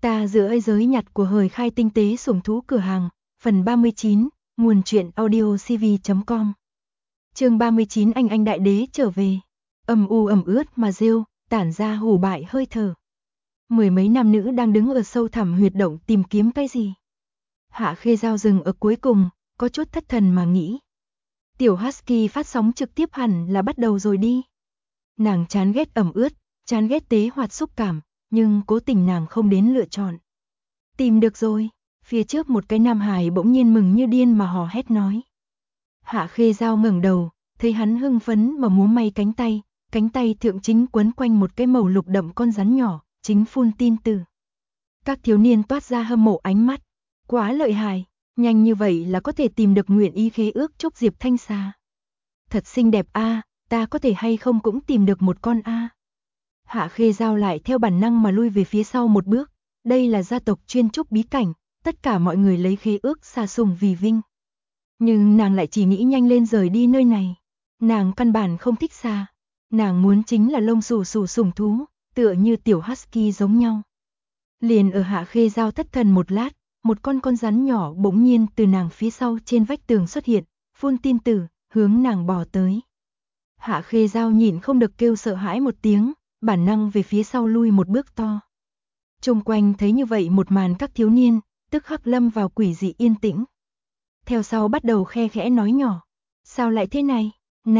Ta giữa giới nhặt của hời khai tinh tế sủng thú cửa hàng, phần 39, nguồn truyện audio cv.com. Chương 39 anh đại đế trở về. Ầm ướt mà rêu, tản ra hủ bại hơi thở. Mười mấy nam nữ đang đứng ở sâu thẳm huyệt động tìm kiếm cái gì. Hạ Khê Dao dừng ở cuối cùng, có chút thất thần mà nghĩ. Tiểu Husky phát sóng trực tiếp hẳn là bắt đầu rồi đi. Nàng chán ghét ẩm ướt, chán ghét tế hoạt xúc cảm, nhưng cố tình nàng không đến lựa chọn. Tìm được rồi, phía trước một cái nam hài bỗng nhiên mừng như điên mà hò hét nói. Hạ Khê Dao ngẩng đầu, thấy hắn hưng phấn mà múa may cánh tay thượng chính quấn quanh một cái màu lục đậm con rắn nhỏ, chính phun tin từ. Các thiếu niên toát ra hâm mộ ánh mắt, quá lợi hại, nhanh như vậy là có thể tìm được nguyện ý khế ước chúc Diệp Thanh Xà. Thật xinh đẹp a, ta có thể hay không cũng tìm được một con a. Hạ Khê Dao lại theo bản năng mà lui về phía sau một bước, đây là gia tộc chuyên trúc bí cảnh, tất cả mọi người lấy khế ước xà sùng vì vinh. Nhưng nàng lại chỉ nghĩ nhanh lên rời đi nơi này. Nàng căn bản không thích xà, nàng muốn chính là lông xù sủng thú, tựa như tiểu Husky giống nhau. Liền ở Hạ Khê Dao thất thần một lát, một con rắn nhỏ bỗng nhiên từ nàng phía sau trên vách tường xuất hiện, phun tin tử, hướng nàng bò tới. Hạ Khê Dao nhịn không được kêu sợ hãi một tiếng, bản năng về phía sau lui một bước to. Xung quanh thấy như vậy một màn các thiếu niên, tức khắc lâm vào quỷ dị yên tĩnh. Theo sau bắt đầu khe khẽ nói nhỏ. Sao lại thế này?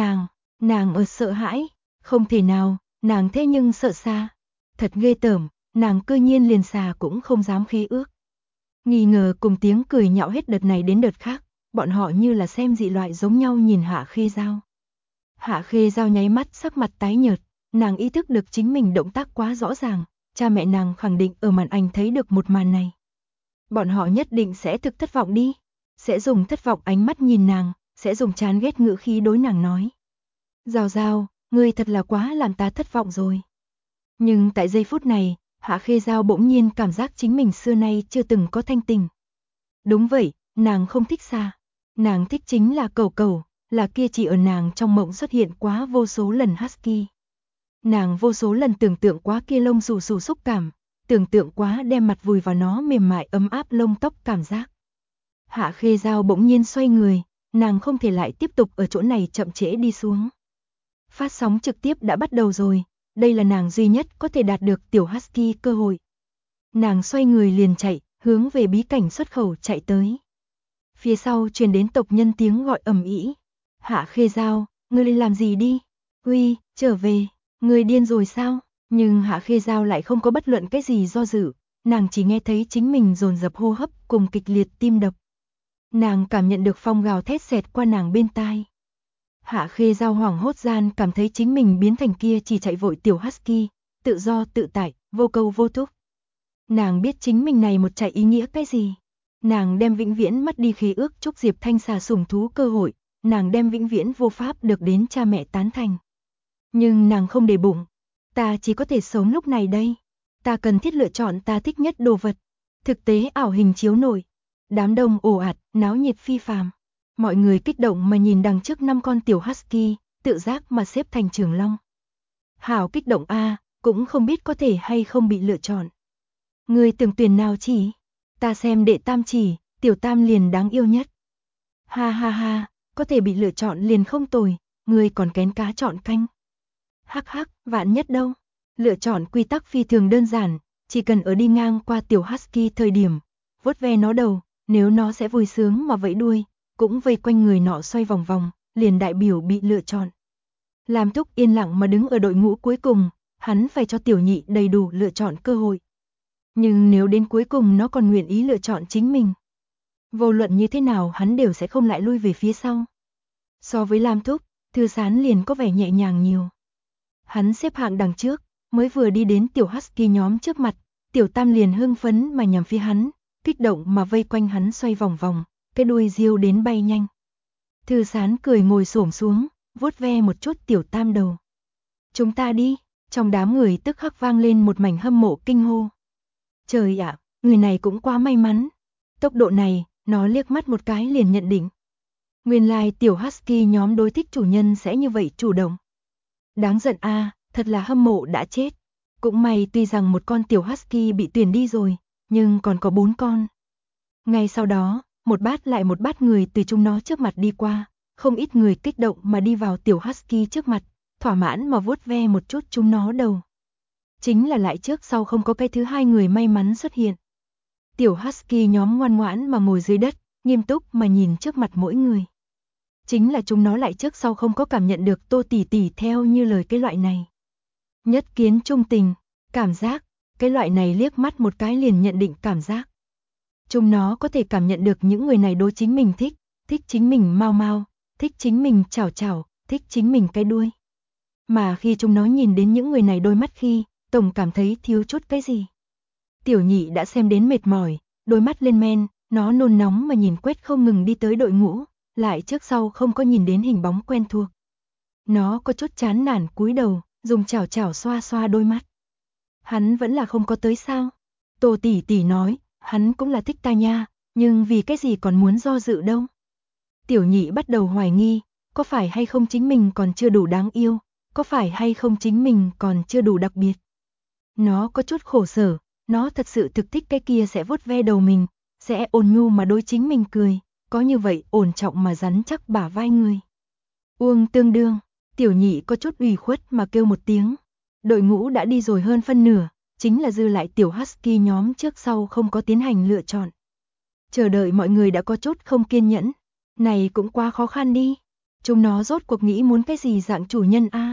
Nàng ở sợ hãi. Không thể nào, nàng thế nhưng sợ xà. Thật ghê tởm, nàng cư nhiên liền xà cũng không dám khế ước. Nghi ngờ cùng tiếng cười nhạo hết đợt này đến đợt khác, bọn họ như là xem dị loại giống nhau nhìn Hạ Khê Dao. Hạ Khê Dao nháy mắt sắc mặt tái nhợt, nàng ý thức được chính mình động tác quá rõ ràng, cha mẹ nàng khẳng định ở màn ảnh thấy được một màn này. Bọn họ nhất định sẽ thực thất vọng đi, sẽ dùng thất vọng ánh mắt nhìn nàng, sẽ dùng chán ghét ngữ khí đối nàng nói. Dao Dao, ngươi thật là quá làm ta thất vọng rồi. Nhưng tại giây phút này, Hạ Khê Dao bỗng nhiên cảm giác chính mình xưa nay chưa từng có thanh tình. Đúng vậy, nàng không thích xà, nàng thích chính là cẩu, là kia chỉ ở nàng trong mộng xuất hiện quá vô số lần Husky. Nàng vô số lần tưởng tượng quá kia lông xù xúc cảm, tưởng tượng quá đem mặt vùi vào nó mềm mại ấm áp lông tóc cảm giác. Hạ Khê Dao bỗng nhiên xoay người, nàng không thể lại tiếp tục ở chỗ này chậm trễ đi xuống. Phát sóng trực tiếp đã bắt đầu rồi, đây là nàng duy nhất có thể đạt được tiểu Husky cơ hội. Nàng xoay người liền chạy, hướng về bí cảnh xuất khẩu chạy tới. Phía sau truyền đến tộc nhân tiếng gọi ầm ĩ. Hạ Khê Dao, ngươi lên làm gì đi? Uy, trở về, ngươi điên rồi sao? Nhưng Hạ Khê Dao lại không có bất luận cái gì do dự, nàng chỉ nghe thấy chính mình dồn dập hô hấp cùng kịch liệt tim đập. Nàng cảm nhận được phong gào thét xẹt qua nàng bên tai. Hạ Khê Dao hoảng hốt gian cảm thấy chính mình biến thành kia chỉ chạy vội tiểu Husky, tự do tự tại, vô câu vô thúc. Nàng biết chính mình này một chạy ý nghĩa cái gì. Nàng đem vĩnh viễn mất đi khế ước chúc Diệp Thanh Xà sủng thú cơ hội, nàng đem vĩnh viễn vô pháp được đến cha mẹ tán thành. Nhưng nàng không để bụng, ta chỉ có thể sống lúc này đây. Ta cần thiết lựa chọn ta thích nhất đồ vật. Thực tế ảo hình chiếu nổi. Đám đông ồ ạt, náo nhiệt phi phàm. Mọi người kích động mà nhìn đằng trước 5 con tiểu Husky, tự giác mà xếp thành trường long. Hảo kích động a, cũng không biết có thể hay không bị lựa chọn. Người tưởng tuyển nào chỉ? Ta xem đệ tam chỉ, tiểu tam liền đáng yêu nhất. Ha ha ha, có thể bị lựa chọn liền không tồi, người còn kén cá chọn canh. Hắc hắc, vạn nhất đâu. Lựa chọn quy tắc phi thường đơn giản, chỉ cần ở đi ngang qua tiểu Husky thời điểm, vuốt ve nó đầu, nếu nó sẽ vui sướng mà vẫy đuôi, cũng vây quanh người nọ xoay vòng vòng, liền đại biểu bị lựa chọn. Lam Thúc yên lặng mà đứng ở đội ngũ cuối cùng, hắn phải cho tiểu nhị đầy đủ lựa chọn cơ hội. Nhưng nếu đến cuối cùng nó còn nguyện ý lựa chọn chính mình, vô luận như thế nào hắn đều sẽ không lại lui về phía sau. So với Lam Thúc, Thư Sán liền có vẻ nhẹ nhàng nhiều. Hắn xếp hạng đằng trước, mới vừa đi đến tiểu Husky nhóm trước mặt, tiểu tam liền hưng phấn mà nhằm phía hắn, kích động mà vây quanh hắn xoay vòng vòng, cái đuôi riêu đến bay nhanh. Thư Sán cười ngồi xổm xuống, vuốt ve một chút tiểu tam đầu. Chúng ta đi, trong đám người tức khắc vang lên một mảnh hâm mộ kinh hô. Trời ạ, người này cũng quá may mắn. Tốc độ này, nó liếc mắt một cái liền nhận định. Nguyên lai tiểu Husky nhóm đối thích chủ nhân sẽ như vậy chủ động. Đáng giận a, thật là hâm mộ đã chết. Cũng may tuy rằng một con tiểu Husky bị tuyển đi rồi, nhưng còn có 4 con. Ngay sau đó, một bát lại một bát người từ chúng nó trước mặt đi qua, không ít người kích động mà đi vào tiểu husky trước mặt, thỏa mãn mà vuốt ve một chút chúng nó đầu. Chính là lại trước sau không có cái thứ hai người may mắn xuất hiện. Tiểu husky nhóm ngoan ngoãn mà ngồi dưới đất, nghiêm túc mà nhìn trước mặt mỗi người. Chính là chúng nó lại trước sau không có cảm nhận được Tô tỷ tỷ theo như lời cái loại này. Nhất kiến trung tình, cảm giác, cái loại này liếc mắt một cái liền nhận định cảm giác. Chúng nó có thể cảm nhận được những người này đối chính mình thích, thích chính mình mau mau, thích chính mình chảo chảo, thích chính mình cái đuôi. Mà khi chúng nó nhìn đến những người này đôi mắt khi, tổng cảm thấy thiếu chút cái gì. Tiểu nhị đã xem đến mệt mỏi, đôi mắt lên men, nó nôn nóng mà nhìn quét không ngừng đi tới đội ngũ, lại trước sau không có nhìn đến hình bóng quen thuộc. Nó có chút chán nản cúi đầu, dùng chảo chảo xoa xoa đôi mắt. Hắn vẫn là không có tới sao? Tô tỷ tỷ nói, hắn cũng là thích ta nha, nhưng vì cái gì còn muốn do dự đâu? Tiểu nhị bắt đầu hoài nghi, có phải hay không chính mình còn chưa đủ đáng yêu, có phải hay không chính mình còn chưa đủ đặc biệt. Nó có chút khổ sở, nó thật sự thực thích cái kia sẽ vuốt ve đầu mình, sẽ ôn nhu mà đối chính mình cười, có như vậy ổn trọng mà rắn chắc bả vai người. Uông tương đương, tiểu nhị có chút ủy khuất mà kêu một tiếng. Đội ngũ đã đi rồi hơn phân nửa, chính là dư lại tiểu husky nhóm trước sau không có tiến hành lựa chọn. Chờ đợi mọi người đã có chút không kiên nhẫn, này cũng quá khó khăn đi. Chúng nó rốt cuộc nghĩ muốn cái gì dạng chủ nhân a?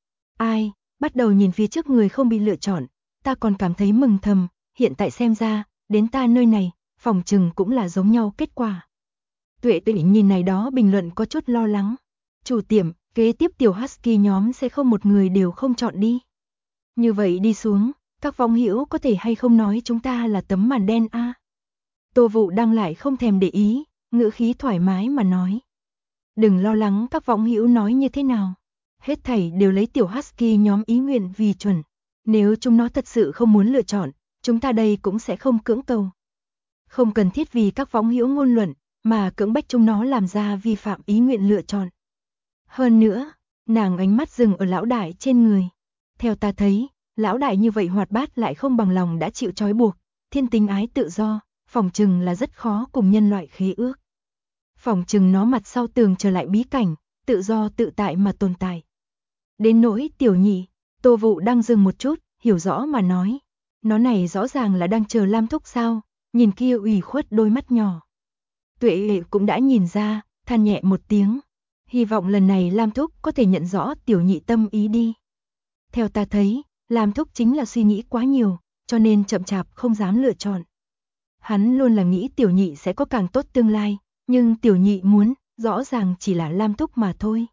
Ai, bắt đầu nhìn phía trước người không bị lựa chọn, ta còn cảm thấy mừng thầm, hiện tại xem ra, đến ta nơi này, phòng trừng cũng là giống nhau kết quả. Tuệ Tuệ nhìn này đó bình luận có chút lo lắng. Chủ tiệm, kế tiếp tiểu husky nhóm sẽ không một người đều không chọn đi. Như vậy đi xuống, các vong hữu có thể hay không nói chúng ta là tấm màn đen a? Tô Vụ đang lại không thèm để ý, ngữ khí thoải mái mà nói. Đừng lo lắng các vong hữu nói như thế nào. Hết thảy đều lấy tiểu husky nhóm ý nguyện vì chuẩn. Nếu chúng nó thật sự không muốn lựa chọn, chúng ta đây cũng sẽ không cưỡng cầu. Không cần thiết vì các vong hữu ngôn luận, mà cưỡng bách chúng nó làm ra vi phạm ý nguyện lựa chọn. Hơn nữa, nàng ánh mắt dừng ở lão đại trên người. Theo ta thấy, lão đại như vậy hoạt bát lại không bằng lòng đã chịu trói buộc, thiên tính ái tự do, phỏng chừng là rất khó cùng nhân loại khế ước. Phỏng chừng nó mặt sau tường trở lại bí cảnh, tự do tự tại mà tồn tại. Đến nỗi tiểu nhị, Tô Vụ đang dừng một chút, hiểu rõ mà nói. Nó này rõ ràng là đang chờ Lam Thúc sao, nhìn kia ủy khuất đôi mắt nhỏ. Tuệ cũng đã nhìn ra, than nhẹ một tiếng. Hy vọng lần này Lam Thúc có thể nhận rõ tiểu nhị tâm ý đi. Theo ta thấy, Lam Thúc chính là suy nghĩ quá nhiều, cho nên chậm chạp không dám lựa chọn. Hắn luôn là nghĩ tiểu nhị sẽ có càng tốt tương lai, nhưng tiểu nhị muốn, rõ ràng chỉ là Lam Thúc mà thôi.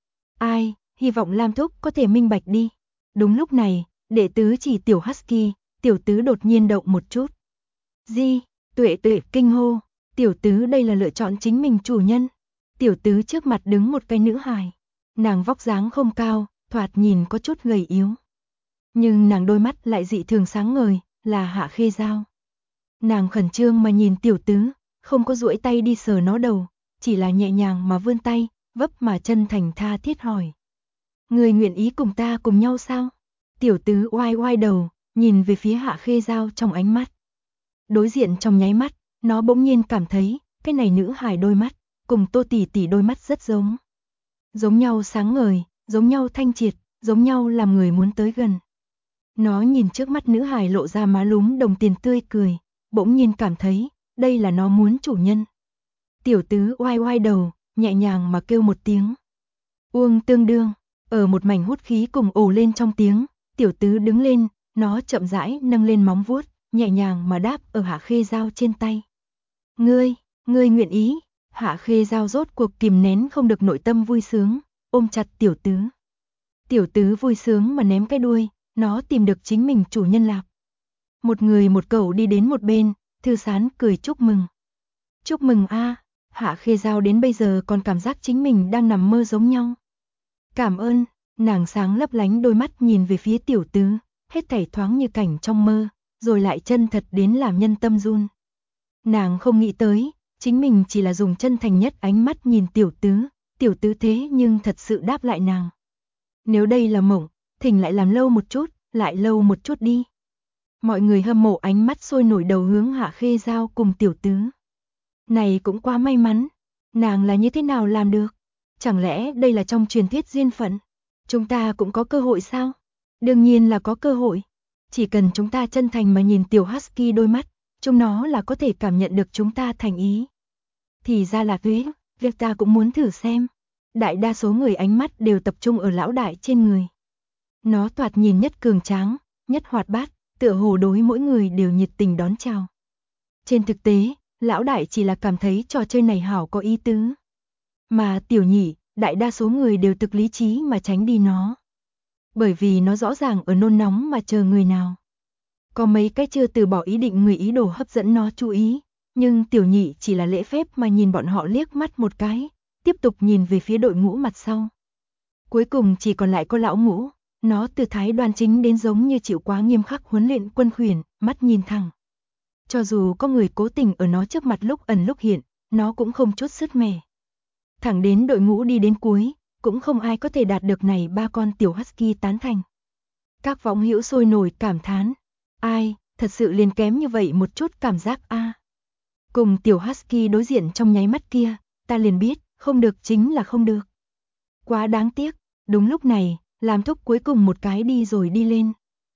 Ai, hy vọng Lam Thúc có thể minh bạch đi. Đúng lúc này, đệ tứ chỉ tiểu husky, tiểu tứ đột nhiên động một chút. Di, Tuệ Tuệ kinh hô, tiểu tứ đây là lựa chọn chính mình chủ nhân. Tiểu tứ trước mặt đứng một cái nữ hài. Nàng vóc dáng không cao, thoạt nhìn có chút gầy yếu. Nhưng nàng đôi mắt lại dị thường sáng ngời, là Hạ Khê Dao. Nàng khẩn trương mà nhìn tiểu tứ, không có duỗi tay đi sờ nó đầu, chỉ là nhẹ nhàng mà vươn tay, vấp mà chân thành tha thiết hỏi. Người nguyện ý cùng ta cùng nhau sao? Tiểu tứ oai oai đầu, nhìn về phía Hạ Khê Dao trong ánh mắt. Đối diện trong nháy mắt, nó bỗng nhiên cảm thấy, cái này nữ hài đôi mắt, cùng Tô tỷ tỷ đôi mắt rất giống. Giống nhau sáng ngời, giống nhau thanh triệt, giống nhau làm người muốn tới gần. Nó nhìn trước mắt nữ hài lộ ra má lúm đồng tiền tươi cười, bỗng nhiên cảm thấy, đây là nó muốn chủ nhân. Tiểu tứ oai oai đầu, nhẹ nhàng mà kêu một tiếng. Uông tương đương, ở một mảnh hút khí cùng ồ lên trong tiếng, tiểu tứ đứng lên, nó chậm rãi nâng lên móng vuốt, nhẹ nhàng mà đáp ở Hạ Khê Dao trên tay. Ngươi nguyện ý. Hạ Khê Dao rốt cuộc kìm nén không được nội tâm vui sướng, ôm chặt tiểu tứ. Tiểu tứ vui sướng mà ném cái đuôi, nó tìm được chính mình chủ nhân lạc. Một người một cẩu đi đến một bên, thư sán cười chúc mừng. Chúc mừng a. Hạ Khê Dao đến bây giờ còn cảm giác chính mình đang nằm mơ giống nhau. Cảm ơn, nàng sáng lấp lánh đôi mắt nhìn về phía tiểu tứ, hết thảy thoáng như cảnh trong mơ, rồi lại chân thật đến làm nhân tâm run. Nàng không nghĩ tới, chính mình chỉ là dùng chân thành nhất ánh mắt nhìn tiểu tứ thế nhưng thật sự đáp lại nàng. Nếu đây là mộng, thỉnh lại làm lâu một chút, lại lâu một chút đi. Mọi người hâm mộ ánh mắt sôi nổi đầu hướng Hạ Khê Giao cùng tiểu tứ. Này cũng quá may mắn, nàng là như thế nào làm được? Chẳng lẽ đây là trong truyền thuyết duyên phận? Chúng ta cũng có cơ hội sao? Đương nhiên là có cơ hội. Chỉ cần chúng ta chân thành mà nhìn tiểu Husky đôi mắt, chúng nó là có thể cảm nhận được chúng ta thành ý. Thì ra là thế, việc ta cũng muốn thử xem. Đại đa số người ánh mắt đều tập trung ở lão đại trên người. Nó thoạt nhìn nhất cường tráng, nhất hoạt bát, tựa hồ đối mỗi người đều nhiệt tình đón chào. Trên thực tế, lão đại chỉ là cảm thấy trò chơi này hảo có ý tứ. Mà tiểu nhị, đại đa số người đều thực lý trí mà tránh đi nó. Bởi vì nó rõ ràng ở nôn nóng mà chờ người nào. Có mấy cái chưa từ bỏ ý định người ý đồ hấp dẫn nó chú ý, nhưng tiểu nhị chỉ là lễ phép mà nhìn bọn họ liếc mắt một cái, tiếp tục nhìn về phía đội ngũ mặt sau. Cuối cùng chỉ còn lại có lão ngũ, nó từ thái đoan chính đến giống như chịu quá nghiêm khắc huấn luyện quân khuyển, mắt nhìn thẳng. Cho dù có người cố tình ở nó trước mặt lúc ẩn lúc hiện, nó cũng không chút sứt mẻ. Thẳng đến đội ngũ đi đến cuối, cũng không ai có thể đạt được này ba con tiểu husky tán thành. Các võng hữu sôi nổi cảm thán, ai, thật sự liền kém như vậy một chút cảm giác a. Cùng tiểu husky đối diện trong nháy mắt kia, ta liền biết, không được chính là không được. Quá đáng tiếc, đúng lúc này, Lam Thúc cuối cùng một cái đi rồi đi lên.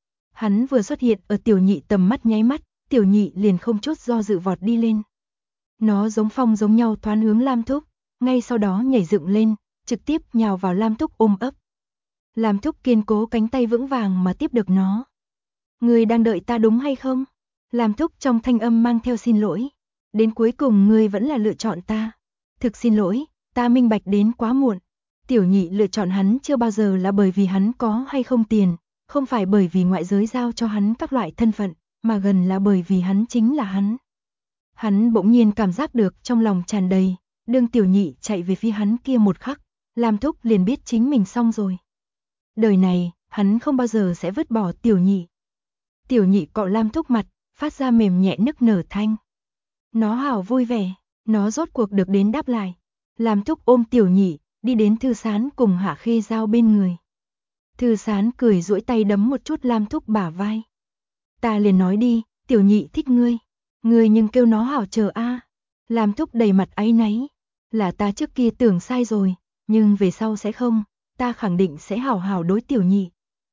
Hắn vừa xuất hiện ở tiểu nhị tầm mắt nháy mắt, tiểu nhị liền không chút do dự vọt đi lên. Nó giống phong giống nhau thoán hướng Lam Thúc, ngay sau đó nhảy dựng lên, trực tiếp nhào vào Lam Thúc ôm ấp. Lam Thúc kiên cố cánh tay vững vàng mà tiếp được nó. Ngươi đang đợi ta đúng hay không? Lam Thúc trong thanh âm mang theo xin lỗi. Đến cuối cùng ngươi vẫn là lựa chọn ta. Thực xin lỗi, ta minh bạch đến quá muộn. Tiểu nhị lựa chọn hắn chưa bao giờ là bởi vì hắn có hay không tiền, không phải bởi vì ngoại giới giao cho hắn các loại thân phận, mà gần là bởi vì hắn chính là hắn. Hắn bỗng nhiên cảm giác được trong lòng tràn đầy, đương tiểu nhị chạy về phía hắn kia một khắc, Lam Thúc liền biết chính mình xong rồi. Đời này, hắn không bao giờ sẽ vứt bỏ tiểu nhị. Tiểu nhị cọ Lam Thúc mặt, phát ra mềm nhẹ nức nở thanh. Nó hào vui vẻ, nó rốt cuộc được đến đáp lại. Lam Thúc ôm tiểu nhị, đi đến Thư Sán cùng Hạ Khê Giao bên người. Thư Sán cười duỗi tay đấm một chút Lam Thúc bả vai. Ta liền nói đi, tiểu nhị thích ngươi. Ngươi nhưng kêu nó hảo chờ a. Lam Thúc đầy mặt áy náy. Là ta trước kia tưởng sai rồi, nhưng về sau sẽ không, ta khẳng định sẽ hảo hảo đối tiểu nhị.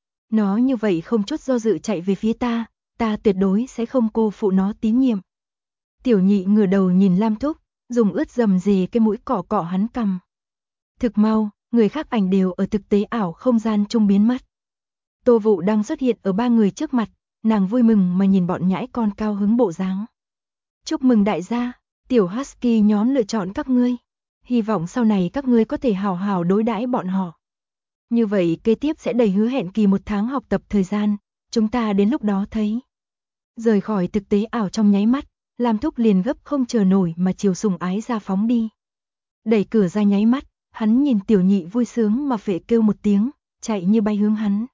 Nó như vậy không chút do dự chạy về phía ta tuyệt đối sẽ không cô phụ nó tín nhiệm. Tiểu nhị ngửa đầu nhìn Lam Thúc, dùng ướt dầm dề cái mũi cọ cọ hắn cằm. Thực mau, người khác ảnh đều ở thực tế ảo không gian trung biến mất. Tô Vụ đang xuất hiện ở ba người trước mặt, nàng vui mừng mà nhìn bọn nhãi con cao hứng bộ dáng. Chúc mừng đại gia, tiểu husky nhóm lựa chọn các ngươi. Hy vọng sau này các ngươi có thể hào hào đối đãi bọn họ. Như vậy kế tiếp sẽ đầy hứa hẹn kỳ 1 tháng học tập thời gian, chúng ta đến lúc đó thấy. Rời khỏi thực tế ảo trong nháy mắt, Lam Thúc liền gấp không chờ nổi mà chiều sùng ái ra phóng đi. Đẩy cửa ra nháy mắt, hắn nhìn tiểu nhị vui sướng mà phệ kêu một tiếng, chạy như bay hướng hắn.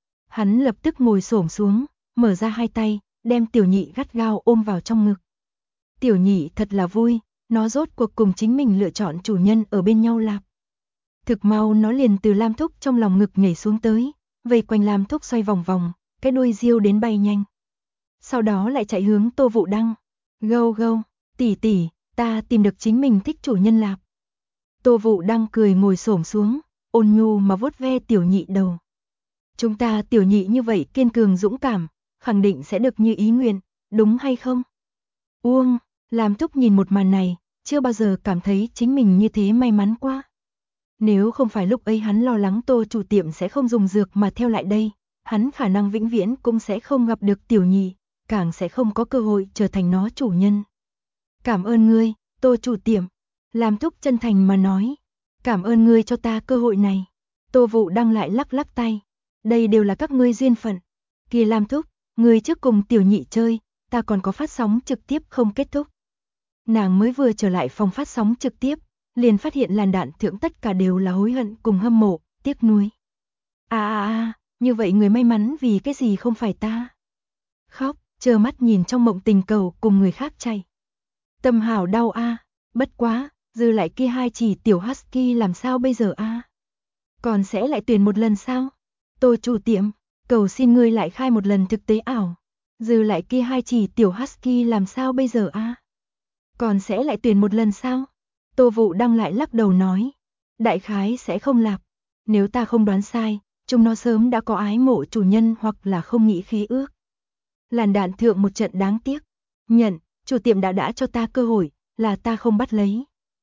Hắn lập tức ngồi xổm xuống, mở ra hai tay, đem tiểu nhị gắt gao ôm vào trong ngực. Tiểu nhị thật là vui, nó rốt cuộc cùng chính mình lựa chọn chủ nhân ở bên nhau lạp. Thực mau nó liền từ Lam Thúc trong lòng ngực nhảy xuống tới, vây quanh Lam Thúc xoay vòng vòng, cái đuôi riêu đến bay nhanh. Sau đó lại chạy hướng Tô Vụ Đăng. Gâu gâu, tỷ tỷ, ta tìm được chính mình thích chủ nhân lạp. Tô Vụ Đăng cười ngồi xổm xuống, ôn nhu mà vuốt ve tiểu nhị đầu. Chúng ta tiểu nhị như vậy kiên cường dũng cảm, khẳng định sẽ được như ý nguyện, đúng hay không? Uông, Lam Thúc nhìn một màn này, chưa bao giờ cảm thấy chính mình như thế may mắn quá. Nếu không phải lúc ấy hắn lo lắng Tô chủ tiệm sẽ không dùng dược mà theo lại đây, hắn khả năng vĩnh viễn cũng sẽ không gặp được tiểu nhị, càng sẽ không có cơ hội trở thành nó chủ nhân. Cảm ơn ngươi, Tô chủ tiệm. Lam Thúc chân thành mà nói. Cảm ơn ngươi cho ta cơ hội này. Tô Vụ Đăng lại lắc lắc tay. Đây đều là các ngươi duyên phận. Kìa Lam Thúc, ngươi trước cùng tiểu nhị chơi, ta còn có phát sóng trực tiếp không kết thúc. Nàng mới vừa trở lại phòng phát sóng trực tiếp, liền phát hiện làn đạn thượng tất cả đều là hối hận cùng hâm mộ, tiếc nuối. Như vậy người may mắn vì cái gì không phải ta? Khóc, trơ mắt nhìn trong mộng tình cầu cùng người khác chạy. Tâm hảo đau bất quá, dư lại kia hai chỉ tiểu husky làm sao bây giờ Còn sẽ lại tuyển một lần sao? Tô chủ tiệm, cầu xin ngươi lại khai một lần thực tế ảo. Dư lại kia 2 chỉ tiểu husky làm sao bây giờ a? Còn sẽ lại tuyển một lần sao? Tô Vũ Đăng lại lắc đầu nói. Đại khái sẽ không lạp. Nếu ta không đoán sai, chúng nó sớm đã có ái mộ chủ nhân hoặc là không nghĩ khế ước. Làn đạn thượng một trận đáng tiếc. Nhận, chủ tiệm đã cho ta cơ hội, là ta không bắt lấy.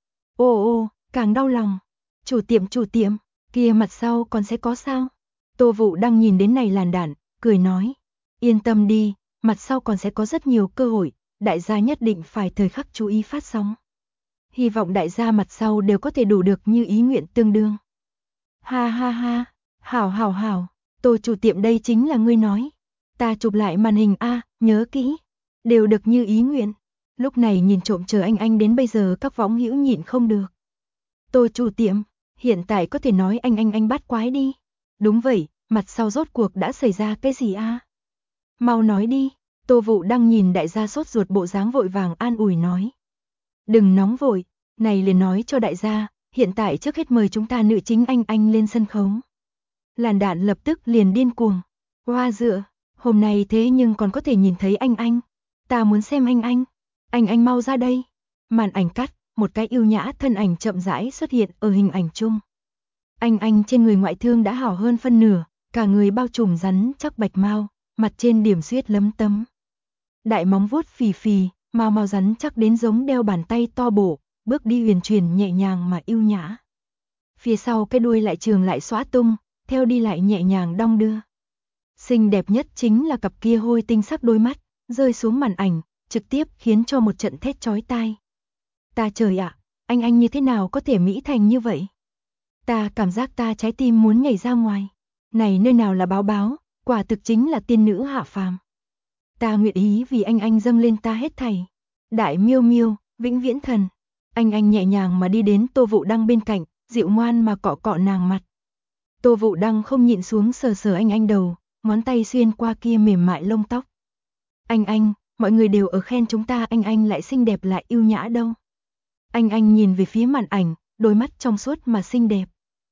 Ô, càng đau lòng. Chủ tiệm, kia mặt sau còn sẽ có sao? Tô Vũ Đăng nhìn đến này làn đạn, cười nói. Yên tâm đi, mặt sau còn sẽ có rất nhiều cơ hội, đại gia nhất định phải thời khắc chú ý phát sóng. Hy vọng đại gia mặt sau đều có thể đủ được như ý nguyện tương đương. Ha ha ha, hảo, Tô chủ tiệm đây chính là ngươi nói. Ta chụp lại màn hình a, nhớ kỹ. Đều được như ý nguyện. Lúc này nhìn trộm chờ anh đến bây giờ các võng hữu nhịn không được. Tô chủ tiệm, hiện tại có thể nói anh bắt quái đi. Đúng vậy, mặt sau rốt cuộc đã xảy ra cái gì a? Mau nói đi. Tô Vũ Đăng nhìn đại gia sốt ruột bộ dáng vội vàng an ủi nói. Đừng nóng vội, này liền nói cho đại gia, hiện tại trước hết mời chúng ta nữ chính anh lên sân khấu. Làn đạn lập tức liền điên cuồng. Hoa dựa, hôm nay thế nhưng còn có thể nhìn thấy anh. Ta muốn xem anh mau ra đây. Màn ảnh cắt, một cái yêu nhã thân ảnh chậm rãi xuất hiện ở hình ảnh chung. Anh trên người ngoại thương đã hảo hơn phân nửa, cả người bao trùm rắn chắc bạch mau, mặt trên điểm xuyết lấm tấm. Đại móng vuốt phì, mau rắn chắc đến giống đeo bàn tay to bổ, bước đi huyền chuyển nhẹ nhàng mà yêu nhã. Phía sau cái đuôi lại trường lại xõa tung, theo đi lại nhẹ nhàng đong đưa. Xinh đẹp nhất chính là cặp kia hôi tinh sắc đôi mắt, rơi xuống màn ảnh, trực tiếp khiến cho một trận thét chói tai. Ta trời ạ, anh như thế nào có thể mỹ thành như vậy? Ta cảm giác ta trái tim muốn nhảy ra ngoài. Này nơi nào là báo, quả thực chính là tiên nữ hạ phàm. Ta nguyện ý vì anh dâng lên ta hết thảy. Đại miêu miêu, vĩnh viễn thần. Anh nhẹ nhàng mà đi đến Tô Vũ Đăng bên cạnh, dịu ngoan mà cọ nàng mặt. Tô Vũ Đăng không nhịn xuống sờ anh đầu, ngón tay xuyên qua kia mềm mại lông tóc. Anh, mọi người đều ở khen chúng ta anh lại xinh đẹp lại yêu nhã đâu. Anh nhìn về phía màn ảnh, đôi mắt trong suốt mà xinh đẹp.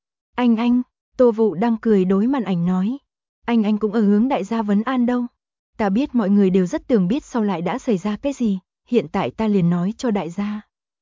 Anh, Tô Vũ Đăng cười đối màn ảnh nói. Anh cũng ở hướng đại gia vấn an đâu. Ta biết mọi người đều rất tưởng biết sau lại đã xảy ra cái gì, hiện tại ta liền nói cho đại gia.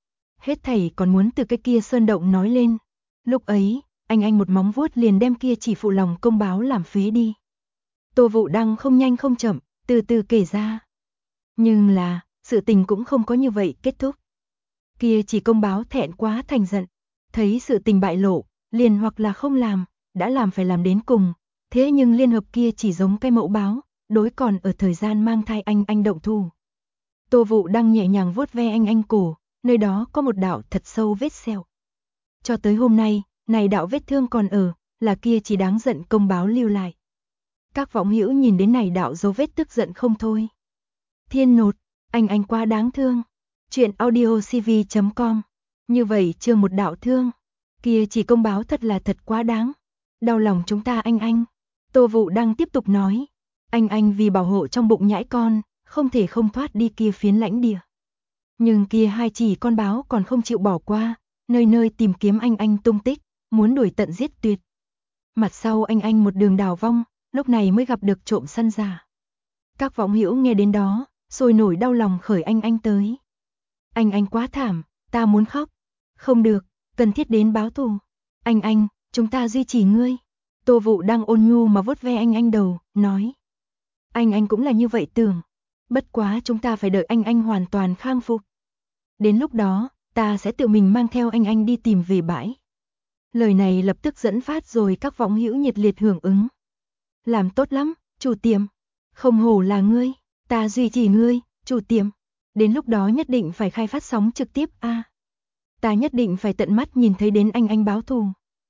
Hết thảy còn muốn từ cái kia sơn động nói lên. Lúc ấy, anh một móng vuốt liền đem kia chỉ phụ lòng công báo làm phế đi. Tô Vũ Đăng không nhanh không chậm, từ từ kể ra. Nhưng là, sự tình cũng không có như vậy kết thúc. Kia chỉ công báo thẹn quá thành giận, thấy sự tình bại lộ, liền hoặc là không làm, đã làm phải làm đến cùng. Thế nhưng liên hợp kia chỉ giống cái mẫu báo, đối còn ở thời gian mang thai anh động thủ. Tô Vũ Đăng nhẹ nhàng vuốt ve anh cổ, nơi đó có một đạo thật sâu vết sẹo. Cho tới hôm nay, này đạo vết thương còn ở, là kia chỉ đáng giận công báo lưu lại. Các võng hữu nhìn đến này đạo dấu vết tức giận không thôi. Thiên nột, anh quá đáng thương. Chuyện audiocv.com. Như vậy chưa một đạo thương. Kia chỉ công báo thật là thật quá đáng. Đau lòng chúng ta anh. Tô Vũ Đăng tiếp tục nói. Anh vì bảo hộ trong bụng nhãi con, không thể không thoát đi kia phiến lãnh địa. Nhưng kia 2 chỉ con báo còn không chịu bỏ qua, nơi nơi tìm kiếm anh tung tích, muốn đuổi tận giết tuyệt. Mặt sau anh một đường đào vong, lúc này mới gặp được trộm săn giả. Các võng hữu nghe đến đó, sôi nổi đau lòng khởi anh tới. Anh quá thảm, ta muốn khóc. Không được, cần thiết đến báo thù. Anh, chúng ta duy trì ngươi. Tô Vũ đang ôn nhu mà vuốt ve anh đầu, nói. Anh cũng là như vậy tưởng. Bất quá chúng ta phải đợi anh hoàn toàn khang phục. Đến lúc đó, ta sẽ tự mình mang theo anh đi tìm về bãi. Lời này lập tức dẫn phát rồi các võng hữu nhiệt liệt hưởng ứng. Làm tốt lắm, chủ tiệm. Không hổ là ngươi, ta duy trì ngươi, chủ tiệm. Đến lúc đó nhất định phải khai phát sóng trực tiếp a. Ta nhất định phải tận mắt nhìn thấy đến anh báo thù.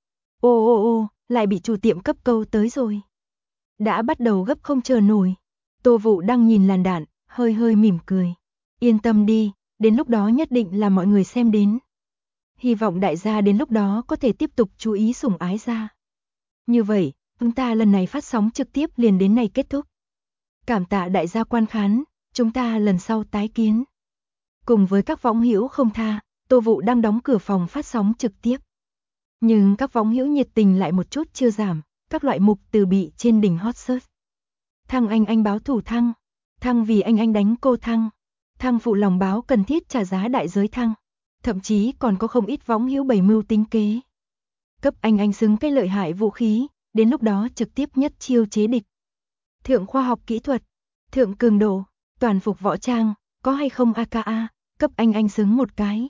Ô, lại bị chủ tiệm cấp câu tới rồi. Đã bắt đầu gấp không chờ nổi. Tô Vũ đang nhìn làn đạn, hơi mỉm cười. Yên tâm đi, đến lúc đó nhất định là mọi người xem đến. Hy vọng đại gia đến lúc đó có thể tiếp tục chú ý sủng ái ra. Như vậy, chúng ta lần này phát sóng trực tiếp liền đến này kết thúc. Cảm tạ đại gia quan khán, chúng ta lần sau tái kiến. Cùng với các võng hữu không tha, Tô Vũ đang đóng cửa phòng phát sóng trực tiếp. Nhưng các võng hữu nhiệt tình lại một chút chưa giảm, các loại mục từ bị trên đỉnh hot search. Thăng anh báo thủ thăng, Thăng vì anh đánh cô Thăng. Thăng phụ lòng báo cần thiết trả giá đại giới Thăng. Thậm chí còn có không ít võng hữu bày mưu tính kế. Cấp anh xứng cái lợi hại vũ khí, đến lúc đó trực tiếp nhất chiêu chế địch. Thượng khoa học kỹ thuật, thượng cường độ, toàn phục võ trang, có hay không AKA, cấp anh xứng một cái.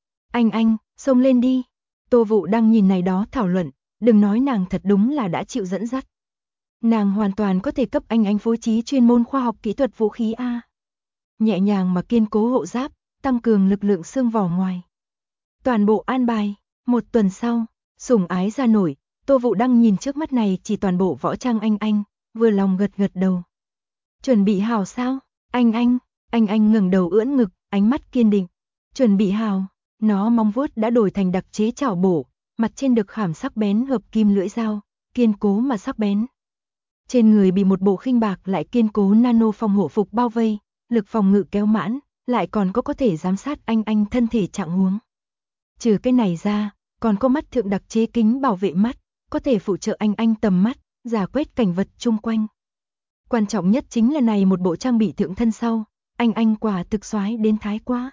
Anh, xông lên đi. Tô Vũ đang nhìn này đó thảo luận, đừng nói nàng thật đúng là đã chịu dẫn dắt. Nàng hoàn toàn có thể cấp anh phối trí chuyên môn khoa học kỹ thuật vũ khí A. Nhẹ nhàng mà kiên cố hộ giáp, tăng cường lực lượng xương vỏ ngoài. Toàn bộ an bài, một tuần sau, sủng ái ra nổi, Tô Vũ đang nhìn trước mắt này chỉ toàn bộ võ trang anh, vừa lòng gật đầu. Chuẩn bị hào sao? Anh ngẩng đầu ưỡn ngực, ánh mắt kiên định. Chuẩn bị hào, nó móng vuốt đã đổi thành đặc chế chảo bổ, mặt trên được khảm sắc bén hợp kim lưỡi dao, kiên cố mà sắc bén. Trên người bị một bộ khinh bạc lại kiên cố nano phòng hộ phục bao vây, lực phòng ngự kéo mãn, lại còn có thể giám sát anh thân thể trạng huống. Trừ cái này ra, còn có mắt thượng đặc chế kính bảo vệ mắt, có thể phụ trợ anh tầm mắt, rà quét cảnh vật chung quanh. Quan trọng nhất chính là này một bộ trang bị thượng thân sau, anh quả thực xoái đến thái quá.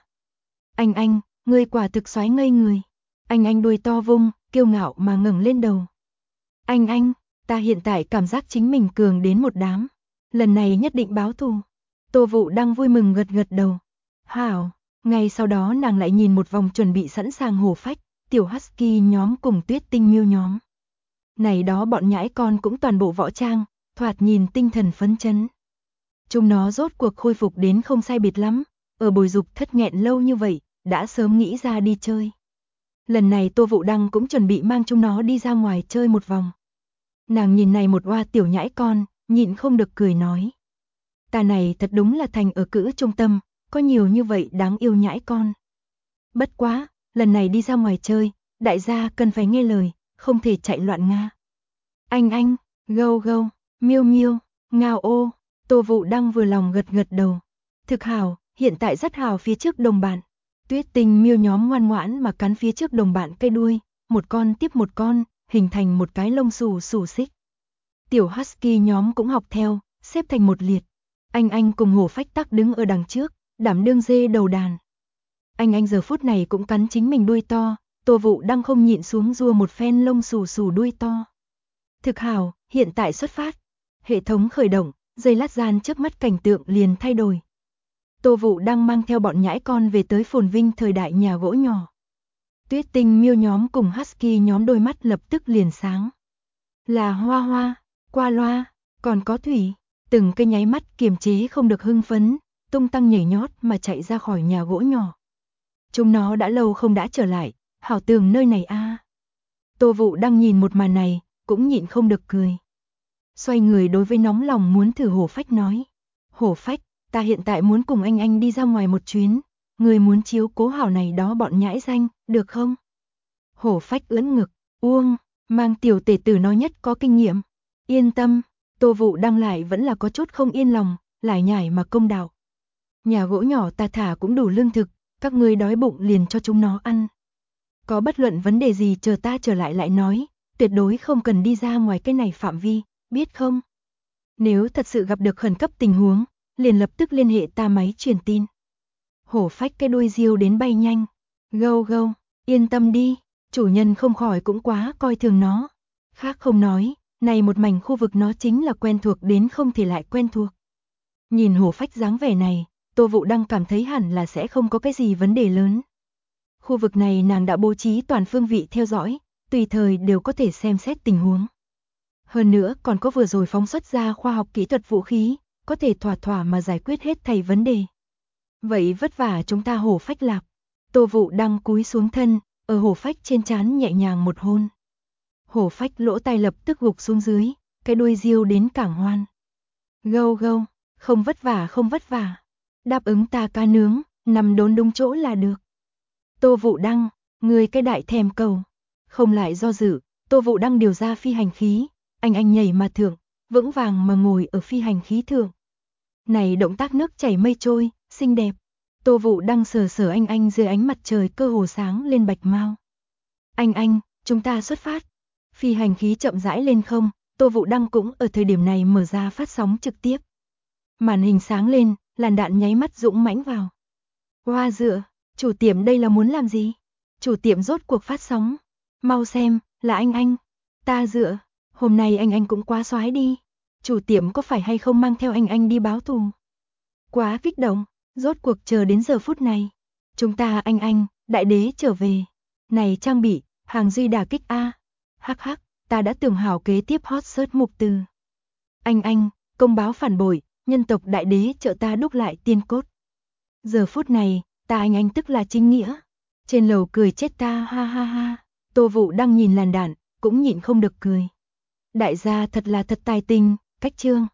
Anh, ngươi quả thực xoái ngây người. Anh đuôi to vung, kiêu ngạo mà ngẩng lên đầu. Anh, ta hiện tại cảm giác chính mình cường đến một đám. Lần này nhất định báo thù. Tô Vũ đang vui mừng gật đầu. Hảo, ngay sau đó nàng lại nhìn một vòng chuẩn bị sẵn sàng hổ phách, tiểu husky nhóm cùng Tuyết Tinh Miêu nhóm. Này đó bọn nhãi con cũng toàn bộ võ trang, thoạt nhìn tinh thần phấn chấn. Chúng nó rốt cuộc khôi phục đến không sai biệt lắm, ở bồi dục thất nghẹn lâu như vậy, đã sớm nghĩ ra đi chơi. Lần này Tô Vũ Đăng cũng chuẩn bị mang chúng nó đi ra ngoài chơi một vòng. Nàng nhìn này một oa tiểu nhãi con, nhịn không được cười nói. Ta này thật đúng là thành ở cữ trung tâm, có nhiều như vậy đáng yêu nhãi con. Bất quá, lần này đi ra ngoài chơi, đại gia cần phải nghe lời, không thể chạy loạn nga. Anh, gâu, miêu, ngao ô, Tô Vũ Đăng vừa lòng gật đầu. Thực hào, hiện tại rất hào phía trước đồng bạn. Tuyết Tinh Miêu nhóm ngoan ngoãn mà cắn phía trước đồng bạn cây đuôi, một con tiếp một con, hình thành một cái lông xù xích. Tiểu husky nhóm cũng học theo, xếp thành một liệt. Anh cùng hổ phách tắc đứng ở đằng trước, đảm đương dê đầu đàn. Anh giờ phút này cũng cắn chính mình đuôi to, Tô Vũ Đăng không nhịn xuống rua một phen lông xù đuôi to. Thực hào, hiện tại xuất phát. Hệ thống khởi động, giây lát gian trước mắt cảnh tượng liền thay đổi. Tô Vũ Đăng mang theo bọn nhãi con về tới phồn vinh thời đại nhà gỗ nhỏ. Tuyết Tinh Miêu nhóm cùng husky nhóm đôi mắt lập tức liền sáng. Là Hoa, qua loa, còn có Thủy, từng cái nháy mắt kiềm chế không được hưng phấn, tung tăng nhảy nhót mà chạy ra khỏi nhà gỗ nhỏ. Chúng nó đã lâu không đã trở lại, hảo tường nơi này a. Tô Vũ Đăng nhìn một màn này, cũng nhịn không được cười. Xoay người đối với nóng lòng muốn thử hổ phách nói. Hổ phách, ta hiện tại muốn cùng anh đi ra ngoài một chuyến, người muốn chiếu cố hảo này đó bọn nhãi danh, được không? Hổ phách ưỡn ngực, uông, mang tiểu tể tử nói nhất có kinh nghiệm. Yên tâm, Tô Vũ Đăng lại vẫn là có chút không yên lòng, lải nhải mà công đạo. Nhà gỗ nhỏ ta thả cũng đủ lương thực, các ngươi đói bụng liền cho chúng nó ăn. Có bất luận vấn đề gì chờ ta trở lại nói, tuyệt đối không cần đi ra ngoài cái này phạm vi, biết không? Nếu thật sự gặp được khẩn cấp tình huống, liền lập tức liên hệ ta máy truyền tin. Hổ phách cái đuôi riêu đến bay nhanh. Gâu, yên tâm đi, chủ nhân không khỏi cũng quá coi thường nó. Khác không nói, này một mảnh khu vực nó chính là quen thuộc đến không thể lại quen thuộc. Nhìn hổ phách dáng vẻ này, Tô Vũ Đăng cảm thấy hẳn là sẽ không có cái gì vấn đề lớn. Khu vực này nàng đã bố trí toàn phương vị theo dõi, tùy thời đều có thể xem xét tình huống. Hơn nữa còn có vừa rồi phóng xuất ra khoa học kỹ thuật vũ khí, có thể thỏa mà giải quyết hết thảy vấn đề. Vậy vất vả chúng ta hổ phách lạc. Tô Vũ Đăng cúi xuống thân, ở hổ phách trên trán nhẹ nhàng một hôn. Hổ phách lỗ tai lập tức gục xuống dưới, cái đuôi riêu đến cảng hoan. Gâu, không vất vả. Đáp ứng ta cá nướng, nằm đốn đúng chỗ là được. Tô Vũ Đăng, người cái đại thèm cầu. Không lại do dự, Tô Vũ Đăng điều ra phi hành khí, anh nhảy mà thượng, vững vàng mà ngồi ở phi hành khí thượng. Này động tác nước chảy mây trôi, xinh đẹp. Tô Vũ Đăng sờ anh dưới ánh mặt trời cơ hồ sáng lên bạch mau. Anh, chúng ta xuất phát. Phi hành khí chậm rãi lên không, Tô Vũ Đăng cũng ở thời điểm này mở ra phát sóng trực tiếp. Màn hình sáng lên, làn đạn nháy mắt dũng mãnh vào. Hoa dựa, chủ tiệm đây là muốn làm gì? Chủ tiệm rốt cuộc phát sóng. Mau xem, là anh. Ta dựa, hôm nay anh cũng quá xoái đi. Chủ tiệm có phải hay không mang theo anh đi báo thù? Quá kích động, rốt cuộc chờ đến giờ phút này. Chúng ta anh, đại đế trở về. Này trang bị, hàng duy đả kích A. Hắc hắc, ta đã tưởng hảo kế tiếp hot search mục từ. Anh, công báo phản bội, nhân tộc đại đế trợ ta đúc lại tiên cốt. Giờ phút này, ta anh tức là chính nghĩa. Trên lầu cười chết ta ha ha ha. Tô Vũ đang nhìn làn đạn, cũng nhịn không được cười. Đại gia thật là thật tài tình, cách chương.